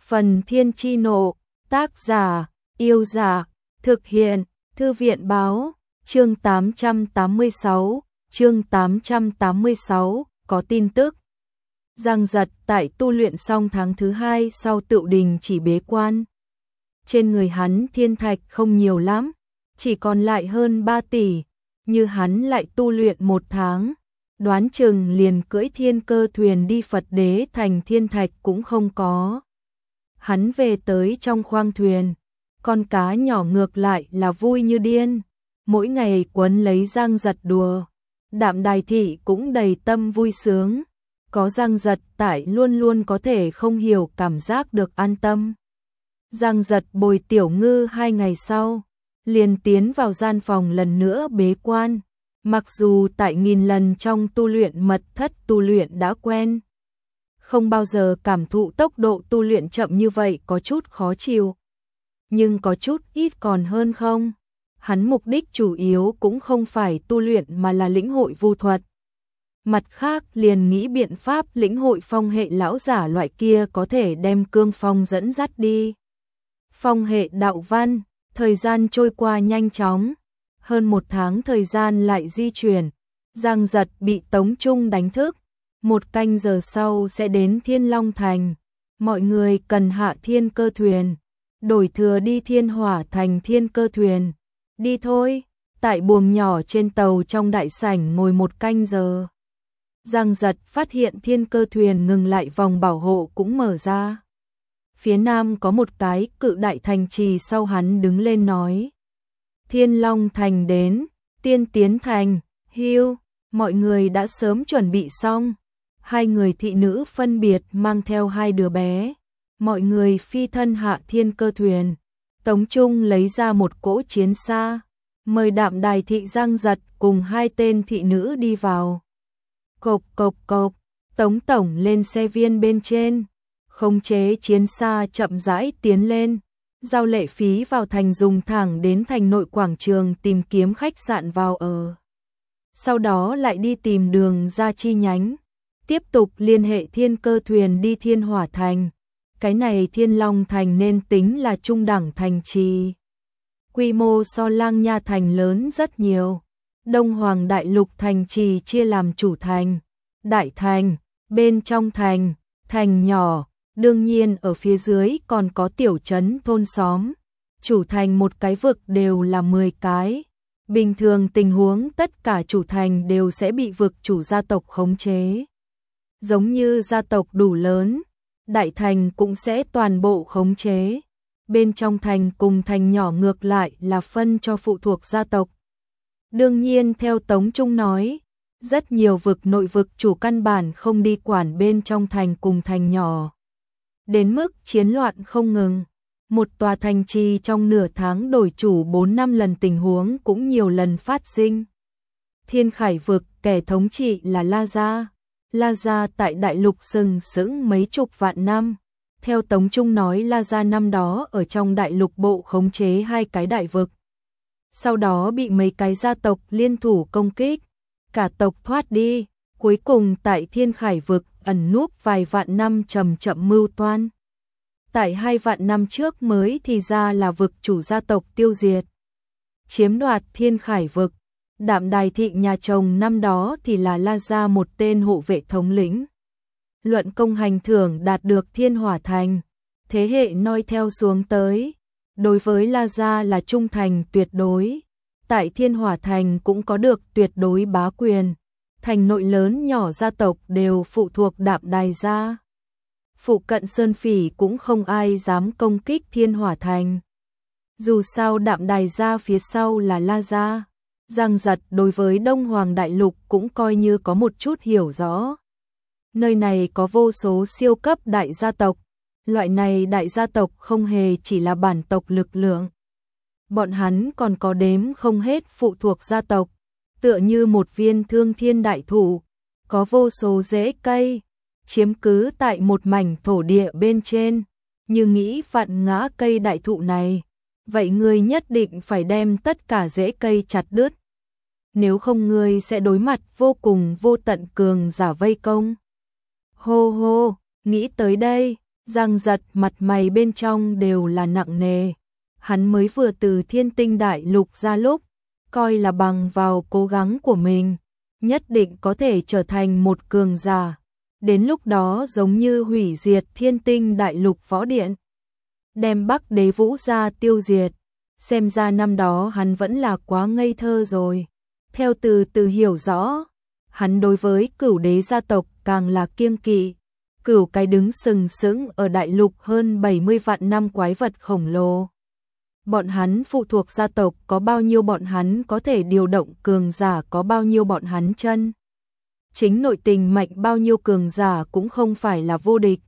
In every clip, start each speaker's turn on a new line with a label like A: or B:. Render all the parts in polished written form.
A: Phần Thiên Chi Nộ, tác giả, Yêu Dạ, thực hiện, Thư viện Báo, chương 886, có tin tức. Giang Giật tại tu luyện xong tháng thứ 2 sau tựu đình chỉ bế quan. Trên người hắn thiên thạch không nhiều lắm, chỉ còn lại hơn 3 tỷ, như hắn lại tu luyện 1 tháng. Đoán chừng liền cưỡi thiên cơ thuyền đi Phật Đế thành thiên thạch cũng không có. Hắn về tới trong khoang thuyền, con cá nhỏ ngược lại là vui như điên, mỗi ngày quấn lấy Giang Giật đùa. Đạm Đài Thị cũng đầy tâm vui sướng, có Giang Giật tại luôn luôn có thể không hiểu cảm giác được an tâm. Giang Giật bồi Tiểu Ngư 2 ngày sau, liền tiến vào gian phòng lần nữa bế quan. Mặc dù tại nghìn lần trong tu luyện mật thất tu luyện đã quen, không bao giờ cảm thụ tốc độ tu luyện chậm như vậy có chút khó chịu. Nhưng có chút ít còn hơn không. Hắn mục đích chủ yếu cũng không phải tu luyện mà là lĩnh hội vu thuật. Mặt khác liền nghĩ biện pháp lĩnh hội phong hệ lão giả loại kia có thể đem cương phong dẫn dắt đi. Phong hệ đạo văn, thời gian trôi qua nhanh chóng. Hơn 1 tháng thời gian lại di chuyển, Giang Giật bị Tống Trung đánh thức. 1 canh giờ sau sẽ đến Thiên Long Thành. Mọi người cần hạ thiên cơ thuyền, đổi thừa đi Thiên Hỏa Thành thiên cơ thuyền. Đi thôi, tại buồng nhỏ trên tàu trong đại sảnh ngồi 1 canh giờ. Giang Giật phát hiện thiên cơ thuyền ngừng lại, vòng bảo hộ cũng mở ra. Phía nam có một cái cự đại thành trì, sau hắn đứng lên nói. Thiên Long Thành đến, Tiên Tiến Thành, Hưu, mọi người đã sớm chuẩn bị xong. 2 người thị nữ phân biệt mang theo 2 đứa bé. Mọi người phi thân hạ thiên cơ thuyền. Tống Trung lấy ra một cỗ chiến xa, mời Đạm Đài Thị, Giang Giật cùng 2 tên thị nữ đi vào. Cộp cộp cộp, Tống Tổng lên xe viên bên trên, khống chế chiến xa chậm rãi tiến lên. Giao lệ phí vào thành dùng thẳng đến thành nội quảng trường tìm kiếm khách sạn vào ở. Sau đó lại đi tìm đường ra chi nhánh. Tiếp tục liên hệ thiên cơ thuyền đi Thiên Hỏa Thành. Cái này Thiên Long Thành nên tính là trung đẳng thành trì. Quy mô so Lang Nha Thành lớn rất nhiều. Đông Hoàng Đại Lục thành trì chia làm chủ thành, đại thành, bên trong thành, thành nhỏ. Đương nhiên ở phía dưới còn có tiểu trấn thôn xóm. Chủ thành một cái vực đều là 10 cái. Bình thường tình huống tất cả chủ thành đều sẽ bị vực chủ gia tộc khống chế. Giống như gia tộc đủ lớn, đại thành cũng sẽ toàn bộ khống chế. Bên trong thành cùng thành nhỏ ngược lại là phân cho phụ thuộc gia tộc. Đương nhiên theo Tống Trung nói, rất nhiều vực nội vực chủ căn bản không đi quản bên trong thành cùng thành nhỏ. Đến mức chiến loạn không ngừng, một tòa thành trì trong nửa tháng đổi chủ 4-5 lần, tình huống cũng nhiều lần phát sinh. Thiên Khải vực kẻ thống trị là La Gia. La Gia tại đại lục sừng sững mấy chục vạn năm. Theo Tống Trung nói, La Gia năm đó ở trong đại lục bộ khống chế 2 cái đại vực. Sau đó bị mấy cái gia tộc liên thủ công kích, cả tộc thoát đi, cuối cùng tại Thiên Khải vực ẩn núp vài vạn năm chậm chậm mưu toan. Tại 2 vạn năm trước mới thì ra là vực chủ gia tộc tiêu diệt, chiếm đoạt Thiên Khải vực. Đạm Đài Thị nhà chồng năm đó thì là La Gia một tên hộ vệ thống lĩnh. Luận công hành thưởng đạt được Thiên Hỏa Thành, thế hệ noi theo xuống tới, đối với La Gia là trung thành tuyệt đối. Tại Thiên Hỏa Thành cũng có được tuyệt đối bá quyền. Thành nội lớn nhỏ gia tộc đều phụ thuộc Đạm Đài gia. Phụ cận sơn phỉ cũng không ai dám công kích Thiên Hỏa Thành. Dù sao Đạm Đài gia phía sau là La Gia. Giang Giật đối với Đông Hoàng Đại Lục cũng coi như có một chút hiểu rõ. Nơi này có vô số siêu cấp đại gia tộc. Loại này đại gia tộc không hề chỉ là bản tộc lực lượng. Bọn hắn còn có đếm không hết phụ thuộc gia tộc. Tựa như một viên Thương Thiên đại thụ, có vô số rễ cây, chiếm cứ tại một mảnh thổ địa bên trên. Như nghĩ vặn ngã cây đại thụ này, vậy ngươi nhất định phải đem tất cả rễ cây chặt đứt. Nếu không ngươi sẽ đối mặt vô cùng vô tận cường giả vây công. Hô hô, nghĩ tới đây, Giang Giật mặt mày bên trong đều là nặng nề. Hắn mới vừa từ Thiên Tinh Đại Lục ra lúc, coi là bằng vào cố gắng của mình, nhất định có thể trở thành một cường giả. Đến lúc đó giống như hủy diệt Thiên Tinh Đại Lục võ điện, đem Bắc Đế Vũ gia tiêu diệt. Xem ra năm đó hắn vẫn là quá ngây thơ rồi. Theo từ từ hiểu rõ, hắn đối với Cửu Đế gia tộc càng là kiêng kỵ. Cửu cái đứng sừng sững ở đại lục hơn 70 vạn năm quái vật khổng lồ. Bọn hắn phụ thuộc gia tộc có bao nhiêu, bọn hắn có thể điều động cường giả có bao nhiêu, bọn hắn chân chính nội tình mạnh bao nhiêu, cường giả cũng không phải là vô địch.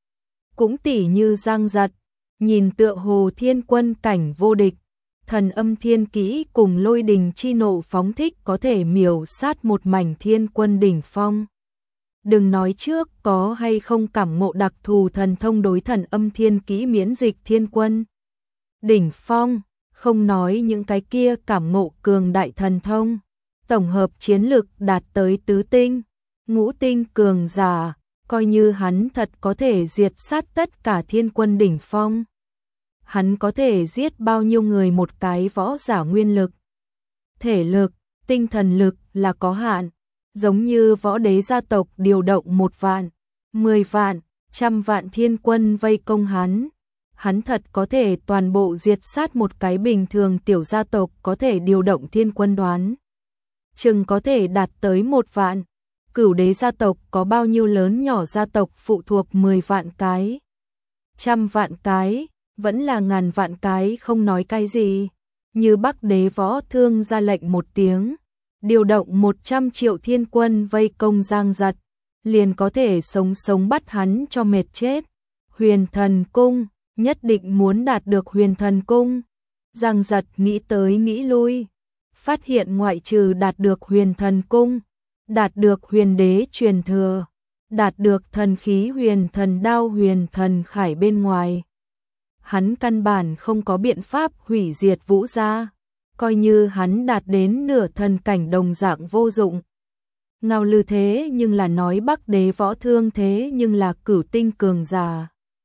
A: Cũng tỉ như Giang Giật, nhìn tựa hồ thiên quân cảnh vô địch, thần âm thiên kỹ cùng lôi đình chi nộ phóng thích có thể miểu sát một mảnh thiên quân đỉnh phong. Đừng nói trước có hay không cảm ngộ đặc thù thần thông đối thần âm thiên kỹ miễn dịch thiên quân đỉnh phong, không nói những cái kia cảm ngộ cường đại thần thông, tổng hợp chiến lực đạt tới tứ tinh, ngũ tinh cường giả, coi như hắn thật có thể diệt sát tất cả thiên quân đỉnh phong. Hắn có thể giết bao nhiêu người, một cái võ giả nguyên lực, thể lực, tinh thần lực là có hạn, giống như võ đế gia tộc điều động 1 vạn, 10 vạn, 100 vạn thiên quân vây công hắn. Hắn thật có thể toàn bộ diệt sát một cái bình thường tiểu gia tộc có thể điều động thiên quân đoán chừng có thể đạt tới 1 vạn. Cửu Đế gia tộc có bao nhiêu lớn nhỏ gia tộc phụ thuộc 10 vạn cái, 100 vạn cái, vẫn là ngàn vạn cái không nói cái gì. Như Bắc Đế Võ Thương ra lệnh một tiếng, điều động 100 triệu thiên quân vây công Giang Giật, liền có thể sống sống bắt hắn cho mệt chết. Huyền Thần Cung, nhất định muốn đạt được Huyền Thần Cung. Giang Giật nghĩ tới nghĩ lui, phát hiện ngoại trừ đạt được Huyền Thần Cung, đạt được Huyền Đế truyền thừa, đạt được thần khí Huyền Thần Đao, Huyền Thần Khải bên ngoài, hắn căn bản không có biện pháp hủy diệt Vũ gia, coi như hắn đạt đến nửa thần cảnh đồng dạng vô dụng. Ngao Lư thế nhưng là nói Bắc Đế Võ Thương thế nhưng là cửu tinh cường giả.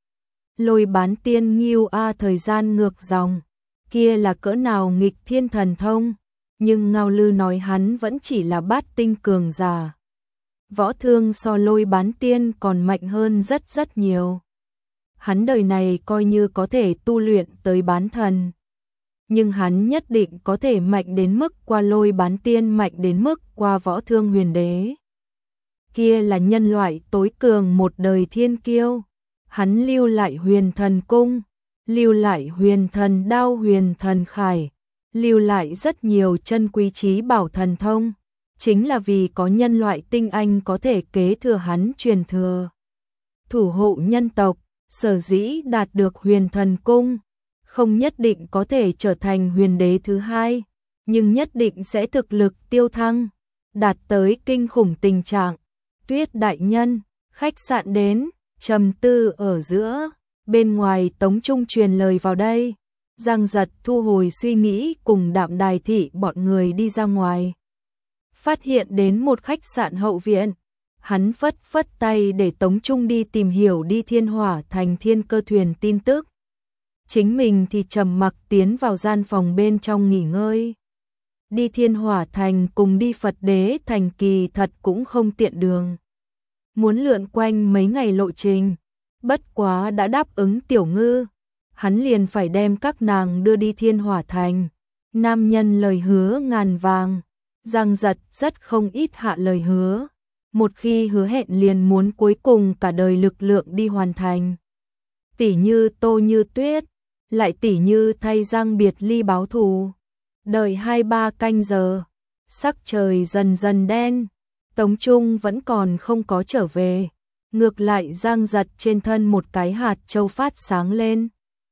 A: Lôi Bán Tiên Ngưu a, thời gian ngược dòng, kia là cỡ nào nghịch thiên thần thông, nhưng Ngao Lư nói hắn vẫn chỉ là bát tinh cường giả. Võ Thương so Lôi Bán Tiên còn mạnh hơn rất rất nhiều. Hắn đời này coi như có thể tu luyện tới bán thần, nhưng hắn nhất định có thể mạnh đến mức qua Lôi Bán Tiên, mạnh đến mức qua Võ Thương Huyền Đế. Kia là nhân loại tối cường một đời thiên kiêu. Hắn lưu lại Huyền Thần Cung, lưu lại Huyền Thần Đao, Huyền Thần Khải, lưu lại rất nhiều chân quý trí bảo thần thông, chính là vì có nhân loại tinh anh có thể kế thừa hắn truyền thừa. Thủ hộ nhân tộc, sở dĩ đạt được Huyền Thần Cung, không nhất định có thể trở thành Huyền Đế thứ hai, nhưng nhất định sẽ thực lực tiêu thăng, đạt tới kinh khủng tình trạng. Tuyết đại nhân, khách sạn đến. Trầm tư ở giữa, bên ngoài Tống Trung truyền lời vào đây. Giang Giật thu hồi suy nghĩ cùng Đạm Đài thị bọn người đi ra ngoài. Phát hiện đến một khách sạn hậu viện, hắn phất phất tay để Tống Trung đi tìm hiểu đi Thiên Hỏa Thành thiên cơ thuyền tin tức. Chính mình thì trầm mặc tiến vào gian phòng bên trong nghỉ ngơi. Đi Thiên Hỏa Thành cùng đi Phật Đế Thành kỳ thật cũng không tiện đường. Muốn lượn quanh mấy ngày lộ trình, bất quá đã đáp ứng Tiểu Ngư, hắn liền phải đem các nàng đưa đi Thiên Hỏa Thành. Nam nhân lời hứa ngàn vàng, Giang Giật rất không ít hạ lời hứa, một khi hứa hẹn liền muốn cuối cùng cả đời lực lượng đi hoàn thành. Tỉ như Tô Như Tuyết, lại tỉ như thay Giang biệt ly báo thù. Đợi 2-3 canh giờ, sắc trời dần dần đen. Tống Trung vẫn còn không có trở về, ngược lại Giang Giật trên thân một cái hạt châu phát sáng lên.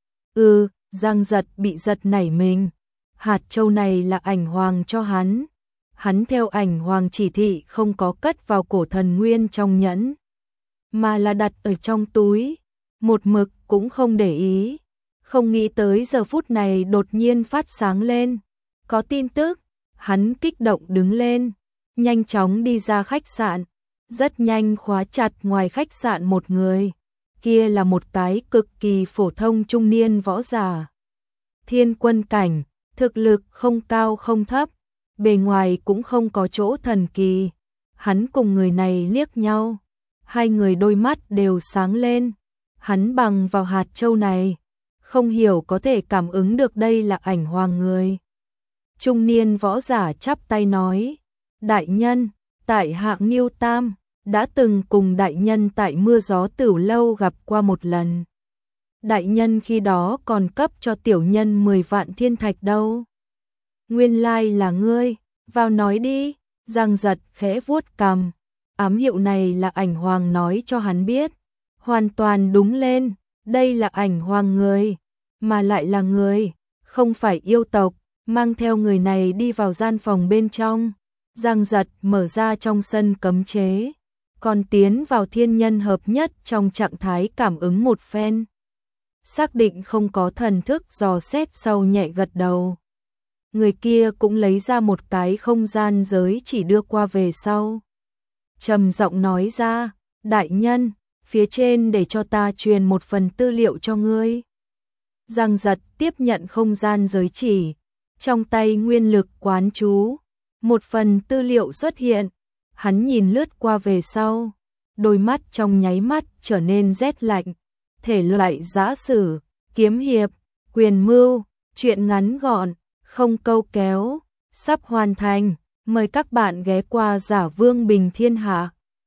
A: Giang Giật bị giật nảy mình, hạt châu này là ảnh hoàng cho hắn. Hắn theo ảnh hoàng chỉ thị không có cất vào cổ thần nguyên trong nhẫn, mà là đặt ở trong túi, một mực cũng không để ý. Không nghĩ tới giờ phút này đột nhiên phát sáng lên, có tin tức, hắn kích động đứng lên. Nhanh chóng đi ra khách sạn, rất nhanh khóa chặt ngoài khách sạn một người. kia là một cái cực kỳ phổ thông trung niên võ giả. Thiên quân cảnh, thực lực không cao không thấp, bề ngoài cũng không có chỗ thần kỳ. Hắn cùng người này liếc nhau, hai người đôi mắt đều sáng lên. Hắn bằng vào hạt châu này, không hiểu có thể cảm ứng được đây là ảnh hoàng người. Trung niên võ giả chắp tay nói, đại nhân, tại hạ Ngưu Tam, đã từng cùng đại nhân tại Mưa Gió Tửu Lâu gặp qua một lần. Đại nhân khi đó còn cấp cho tiểu nhân 10 vạn thiên thạch đâu. Nguyên lai là ngươi, vào nói đi. Giang Giật khẽ vuốt cằm, ám hiệu này là ảnh hoàng nói cho hắn biết. Hoàn toàn đúng lên, đây là ảnh hoàng người, mà lại là người, không phải yêu tộc. Mang theo người này đi vào gian phòng bên trong. Giang Giật mở ra trong sân cấm chế, còn tiến vào thiên nhân hợp nhất trong trạng thái cảm ứng một phen. Xác định không có thần thức dò xét sau nhẹ gật đầu. Người kia cũng lấy ra một cái không gian giới chỉ đưa qua về sau. Trầm giọng nói ra, đại nhân, phía trên để cho ta truyền một phần tư liệu cho ngươi. Giang Giật tiếp nhận không gian giới chỉ, trong tay nguyên lực quán chú, một phần tư liệu xuất hiện. Hắn nhìn lướt qua về sau, đôi mắt trong nháy mắt trở nên rét lạnh. Thể loại giã sử, kiếm hiệp, quyền mưu, truyện ngắn gọn, không câu kéo, sắp hoàn thành. Mời các bạn ghé qua Giả Vương Bình Thiên Hạ.